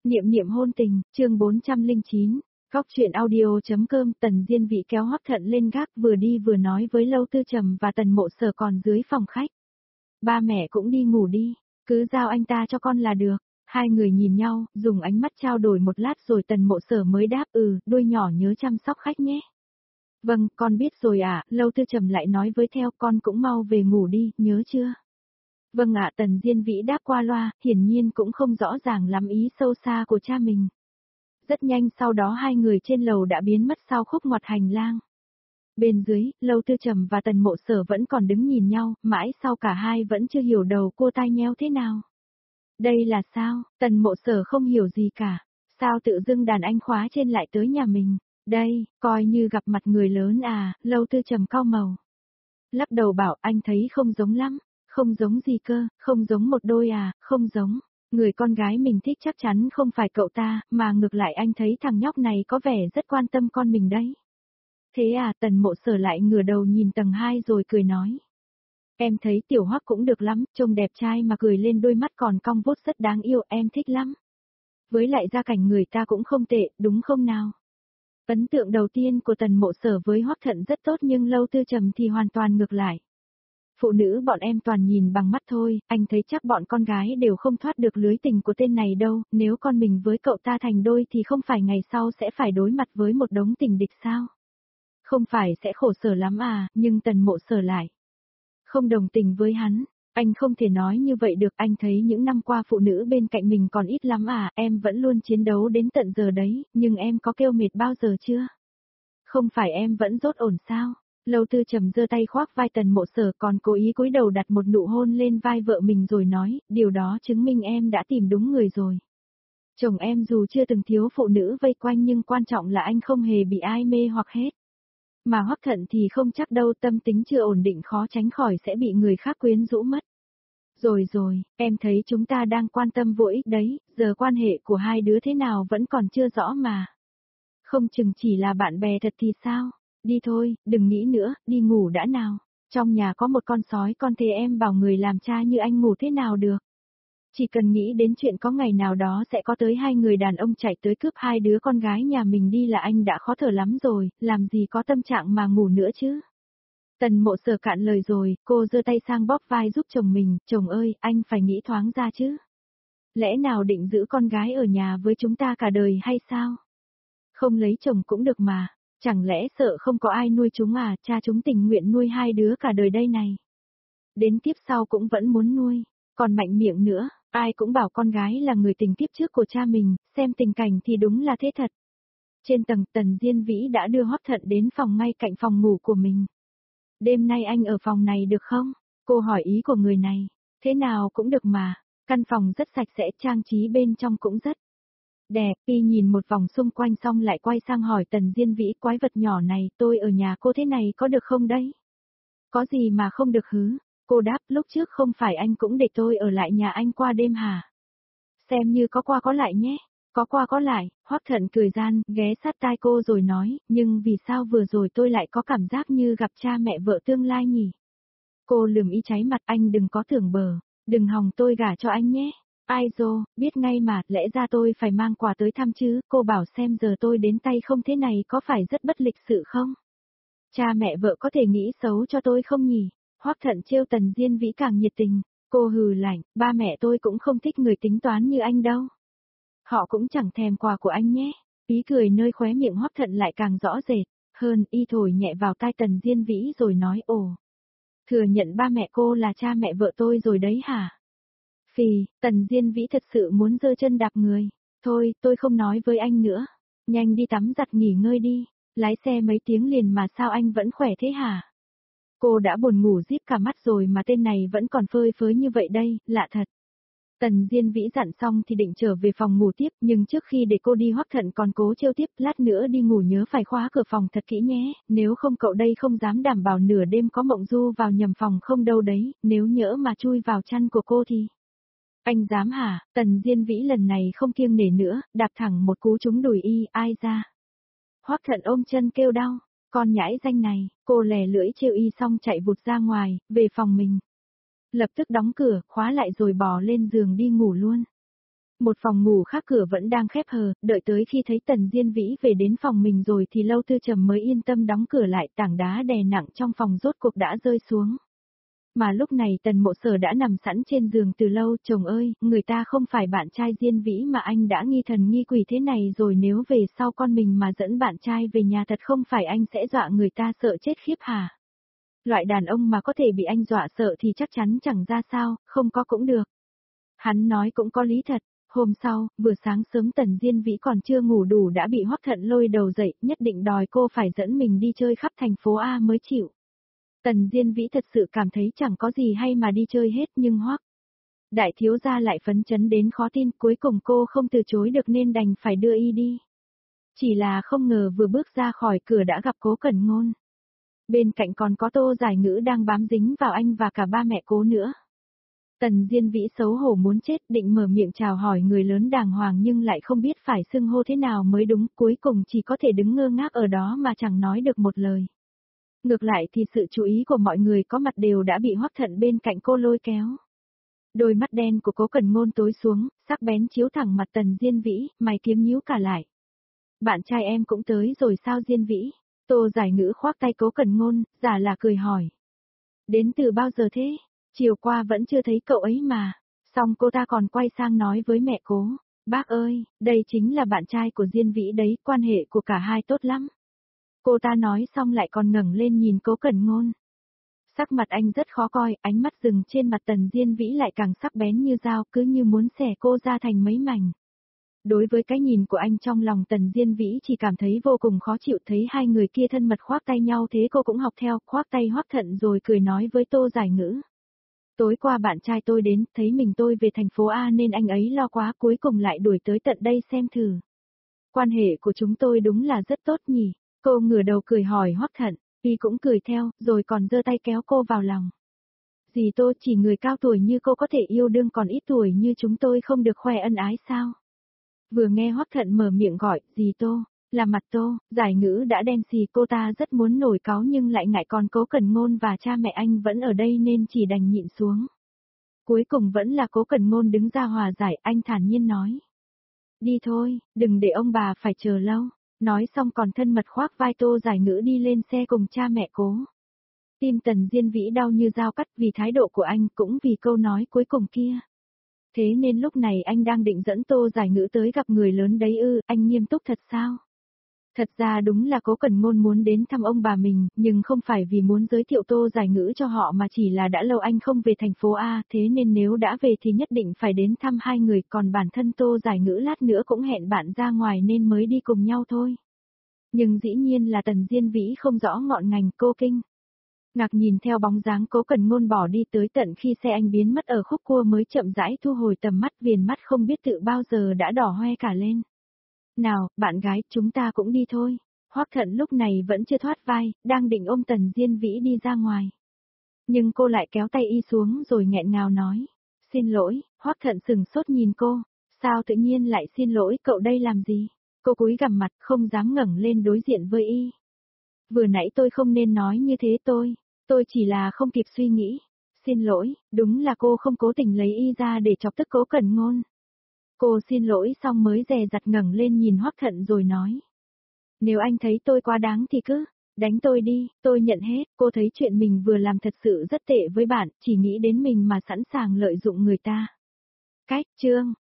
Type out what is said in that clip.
Niệm niệm hôn tình, chương 409, Góc truyện audio.com. Tần Diên Vĩ kéo Hoắc Thận lên gác, vừa đi vừa nói với Lâu Tư Trầm và Tần Mộ Sở còn dưới phòng khách. Ba mẹ cũng đi ngủ đi, cứ giao anh ta cho con là được. Hai người nhìn nhau, dùng ánh mắt trao đổi một lát rồi Tần Mộ Sở mới đáp đôi nhỏ nhớ chăm sóc khách nhé. Vâng, con biết rồi ạ. Lâu Tư Trầm lại nói với theo, con cũng mau về ngủ đi, nhớ chưa? Vâng ạ. Tần Diên Vĩ đáp qua loa, hiển nhiên cũng không rõ ràng lắm ý sâu xa của cha mình. Rất nhanh sau đó hai người trên lầu đã biến mất sau khúc ngoặt hành lang. Bên dưới, Lâu Tư Trầm và Tần Mộ Sở vẫn còn đứng nhìn nhau, mãi sau cả hai vẫn chưa hiểu đầu cô tai nheo thế nào. Đây là sao? Tần Mộ Sở không hiểu gì cả. Sao tự dưng đàn anh khóa trên lại tới nhà mình? Đây, coi như gặp mặt người lớn à? Lâu Tư Trầm cau màu. Lắc đầu bảo, anh thấy không giống lắm. Không giống gì cơ, không giống một đôi à? Không giống. Người con gái mình thích chắc chắn không phải cậu ta, mà ngược lại anh thấy thằng nhóc này có vẻ rất quan tâm con mình đấy. Thế à? Tần Mộ Sở lại ngửa đầu nhìn tầng 2 rồi cười nói. Em thấy Tiểu Hoắc cũng được lắm, trông đẹp trai mà cười lên đôi mắt còn cong vút rất đáng yêu, em thích lắm. Với lại gia cảnh người ta cũng không tệ, đúng không nào? Ấn tượng đầu tiên của Tần Mộ Sở với Hoắc Thận rất tốt nhưng Lâu Tư Trầm thì hoàn toàn ngược lại. Phụ nữ bọn em toàn nhìn bằng mắt thôi, anh thấy chắc bọn con gái đều không thoát được lưới tình của tên này đâu, nếu con mình với cậu ta thành đôi thì không phải ngày sau sẽ phải đối mặt với một đống tình địch sao? Không phải sẽ khổ sở lắm à? Nhưng Tần Mộ Sở lại không đồng tình với hắn. Anh không thể nói như vậy được, anh thấy những năm qua phụ nữ bên cạnh mình còn ít lắm à, em vẫn luôn chiến đấu đến tận giờ đấy, nhưng em có kêu mệt bao giờ chưa? Không phải em vẫn rốt ổn sao? Lâu Tư Trầm giơ tay khoác vai Tần Mộ Sở còn cố ý cúi đầu đặt một nụ hôn lên vai vợ mình rồi nói, điều đó chứng minh em đã tìm đúng người rồi. Chồng em dù chưa từng thiếu phụ nữ vây quanh nhưng quan trọng là anh không hề bị ai mê hoặc hết. Mà Hoắc Thận thì không chắc đâu, tâm tính chưa ổn định khó tránh khỏi sẽ bị người khác quyến rũ mất. Rồi, em thấy chúng ta đang quan tâm vô ích đấy, giờ quan hệ của hai đứa thế nào vẫn còn chưa rõ mà. Không chừng chỉ là bạn bè thật thì sao? Đi thôi, đừng nghĩ nữa, đi ngủ đã nào. Trong nhà có một con sói con thế em bảo người làm cha như anh ngủ thế nào được. Chỉ cần nghĩ đến chuyện có ngày nào đó sẽ có tới hai người đàn ông chạy tới cướp hai đứa con gái nhà mình đi là anh đã khó thở lắm rồi, làm gì có tâm trạng mà ngủ nữa chứ. Tần Mộ Sở cạn lời rồi, cô giơ tay sang bóp vai giúp chồng mình, chồng ơi, anh phải nghĩ thoáng ra chứ. Lẽ nào định giữ con gái ở nhà với chúng ta cả đời hay sao? Không lấy chồng cũng được mà, chẳng lẽ sợ không có ai nuôi chúng à, cha chúng tình nguyện nuôi hai đứa cả đời đây này. Đến tiếp sau cũng vẫn muốn nuôi, còn mạnh miệng nữa, ai cũng bảo con gái là người tình tiếp trước của cha mình, xem tình cảnh thì đúng là thế thật. Trên tầng, Tần Diên Vĩ đã đưa Hoắc Thận đến phòng ngay cạnh phòng ngủ của mình. Đêm nay anh ở phòng này được không? Cô hỏi ý của người này. Thế nào cũng được mà, căn phòng rất sạch sẽ, trang trí bên trong cũng rất đẹp. Y nhìn một vòng xung quanh xong lại quay sang hỏi Tần Diên Vĩ, quái vật nhỏ này, tôi ở nhà cô thế này có được không đấy? Có gì mà không được hứ? Cô đáp, lúc trước không phải anh cũng để tôi ở lại nhà anh qua đêm hả? Xem như có qua có lại nhé. Có qua có lại. Hoắc Thận cười gian, ghé sát tai cô rồi nói, nhưng vì sao vừa rồi tôi lại có cảm giác như gặp cha mẹ vợ tương lai nhỉ? Cô lườm y cháy mặt, anh đừng có tưởng bờ, đừng hòng tôi gả cho anh nhé. Ai dô, biết ngay mà, lẽ ra tôi phải mang quà tới thăm chứ, cô bảo xem giờ tôi đến tay không thế này có phải rất bất lịch sự không? Cha mẹ vợ có thể nghĩ xấu cho tôi không nhỉ? Hoắc Thận trêu Tần Diên Vĩ càng nhiệt tình. Cô hừ lạnh, ba mẹ tôi cũng không thích người tính toán như anh đâu. Họ cũng chẳng thèm quà của anh nhé. Ý cười nơi khóe miệng Hoắc Thận lại càng rõ rệt. Hơn, y thổi nhẹ vào tai Tần Diên Vĩ rồi nói, ồ. Thừa nhận ba mẹ cô là cha mẹ vợ tôi rồi đấy hả? Phì, Tần Diên Vĩ thật sự muốn giơ chân đạp người. Thôi, tôi không nói với anh nữa. Nhanh đi tắm giặt nghỉ ngơi đi. Lái xe mấy tiếng liền mà sao anh vẫn khỏe thế hả? Cô đã buồn ngủ díp cả mắt rồi mà tên này vẫn còn phơi phới như vậy đây, lạ thật. Tần Diên Vĩ dặn xong thì định trở về phòng ngủ tiếp, nhưng trước khi để cô đi Hoắc Thận còn cố trêu tiếp, lát nữa đi ngủ nhớ phải khóa cửa phòng thật kỹ nhé, nếu không cậu đây không dám đảm bảo nửa đêm có mộng du vào nhầm phòng không đâu đấy, nếu nhỡ mà chui vào chăn của cô thì. Anh dám hả? Tần Diên Vĩ lần này không kiêng nể nữa, đạp thẳng một cú trúng đùi y, ai ra. Hoắc Thận ôm chân kêu đau, con nhãi danh này, cô lè lưỡi trêu y xong chạy vụt ra ngoài, về phòng mình. Lập tức đóng cửa, khóa lại rồi bò lên giường đi ngủ luôn. Một phòng ngủ khác cửa vẫn đang khép hờ, đợi tới khi thấy Tần Diên Vĩ về đến phòng mình rồi thì Lâu Tư Trầm mới yên tâm đóng cửa lại, tảng đá đè nặng trong phòng rốt cuộc đã rơi xuống. Mà lúc này Tần Mộ Sở đã nằm sẵn trên giường từ lâu, chồng ơi, người ta không phải bạn trai Diên Vĩ mà anh đã nghi thần nghi quỷ thế này rồi, nếu về sau con mình mà dẫn bạn trai về nhà thật không phải anh sẽ dọa người ta sợ chết khiếp hả? Loại đàn ông mà có thể bị anh dọa sợ thì chắc chắn chẳng ra sao, không có cũng được. Hắn nói cũng có lý thật. Hôm sau, vừa sáng sớm Tần Diên Vĩ còn chưa ngủ đủ đã bị Hoắc Thận lôi đầu dậy, nhất định đòi cô phải dẫn mình đi chơi khắp thành phố A mới chịu. Tần Diên Vĩ thật sự cảm thấy chẳng có gì hay mà đi chơi hết, nhưng Hoắc đại thiếu gia lại phấn chấn đến khó tin, cuối cùng cô không từ chối được nên đành phải đưa y đi. Chỉ là không ngờ vừa bước ra khỏi cửa đã gặp Cố Cẩn Ngôn. Bên cạnh còn có Tô Giải Ngữ đang bám dính vào anh và cả ba mẹ Cố nữa. Tần Diên Vĩ xấu hổ muốn chết, định mở miệng chào hỏi người lớn đàng hoàng nhưng lại không biết phải xưng hô thế nào mới đúng, cuối cùng chỉ có thể đứng ngơ ngác ở đó mà chẳng nói được một lời. Ngược lại thì sự chú ý của mọi người có mặt đều đã bị Hoắc Thận bên cạnh cô lôi kéo. Đôi mắt đen của Cố Cẩn Ngôn tối xuống, sắc bén chiếu thẳng mặt Tần Diên Vĩ, mày kiếm nhíu cả lại. Bạn trai em cũng tới rồi sao Diên Vĩ? Tô Giải Ngữ khoác tay Cố Cẩn Ngôn, giả là cười hỏi. Đến từ bao giờ thế? Chiều qua vẫn chưa thấy cậu ấy mà. Xong cô ta còn quay sang nói với mẹ Cố. Bác ơi, đây chính là bạn trai của Diên Vĩ đấy, quan hệ của cả hai tốt lắm. Cô ta nói xong lại còn ngẩng lên nhìn Cố Cẩn Ngôn. Sắc mặt anh rất khó coi, ánh mắt dừng trên mặt Tần Diên Vĩ lại càng sắc bén như dao, cứ như muốn xẻ cô ra thành mấy mảnh. Đối với cái nhìn của anh trong lòng Tần Diên Vĩ chỉ cảm thấy vô cùng khó chịu, thấy hai người kia thân mật khoác tay nhau thế cô cũng học theo, khoác tay Hoắc Thận rồi cười nói với Tô Giải Ngữ. Tối qua bạn trai tôi đến, thấy mình tôi về thành phố A nên anh ấy lo quá, cuối cùng lại đuổi tới tận đây xem thử. Quan hệ của chúng tôi đúng là rất tốt nhỉ. Cô ngửa đầu cười hỏi Hoắc Thận, y cũng cười theo, rồi còn giơ tay kéo cô vào lòng. Dì Tô, chỉ người cao tuổi như cô có thể yêu đương, còn ít tuổi như chúng tôi không được khoe ân ái sao? Vừa nghe Hoắc Thận mở miệng gọi, dì Tô, là mặt Tô, Giải Ngữ đã đen xì, cô ta rất muốn nổi cáu nhưng lại ngại còn Cố Cẩn Ngôn và cha mẹ anh vẫn ở đây nên chỉ đành nhịn xuống. Cuối cùng vẫn là Cố Cẩn Ngôn đứng ra hòa giải, anh thản nhiên nói. Đi thôi, đừng để ông bà phải chờ lâu. Nói xong còn thân mật khoác vai Tô Giải Ngữ đi lên xe cùng cha mẹ Cố. Tim Tần Diên Vĩ đau như dao cắt vì thái độ của anh, cũng vì câu nói cuối cùng kia. Thế nên lúc này anh đang định dẫn Tô Giải Ngữ tới gặp người lớn đấy ư, anh nghiêm túc thật sao? Thật ra đúng là Cố Cẩn Ngôn muốn đến thăm ông bà mình, nhưng không phải vì muốn giới thiệu Tô Giải Ngữ cho họ mà chỉ là đã lâu anh không về thành phố A, thế nên nếu đã về thì nhất định phải đến thăm hai người, còn bản thân Tô Giải Ngữ lát nữa cũng hẹn bạn ra ngoài nên mới đi cùng nhau thôi. Nhưng dĩ nhiên là Tần Diên Vĩ không rõ ngọn ngành, cô kinh ngạc nhìn theo bóng dáng Cố Cẩn Ngôn bỏ đi tới tận khi xe anh biến mất ở khúc cua mới chậm rãi thu hồi tầm mắt, viền mắt không biết tự bao giờ đã đỏ hoe cả lên. Nào, bạn gái, chúng ta cũng đi thôi. Hoắc Thận lúc này vẫn chưa thoát vai, đang định ôm Tần Diên Vĩ đi ra ngoài. Nhưng cô lại kéo tay y xuống rồi nghẹn ngào nói. Xin lỗi, Hoắc Thận sừng sốt nhìn cô. Sao tự nhiên lại xin lỗi, cậu đây làm gì? Cô cúi gằm mặt không dám ngẩng lên đối diện với y. Vừa nãy tôi không nên nói như thế, tôi chỉ là không kịp suy nghĩ. Xin lỗi, đúng là cô không cố tình lấy y ra để chọc tức Cố Cẩn Ngôn. Cô xin lỗi xong mới dè dặt ngẩng lên nhìn Hoắc Thận rồi nói. Nếu anh thấy tôi quá đáng thì cứ đánh tôi đi, tôi nhận hết. Cô thấy chuyện mình vừa làm thật sự rất tệ với bạn, chỉ nghĩ đến mình mà sẵn sàng lợi dụng người ta. Cách chương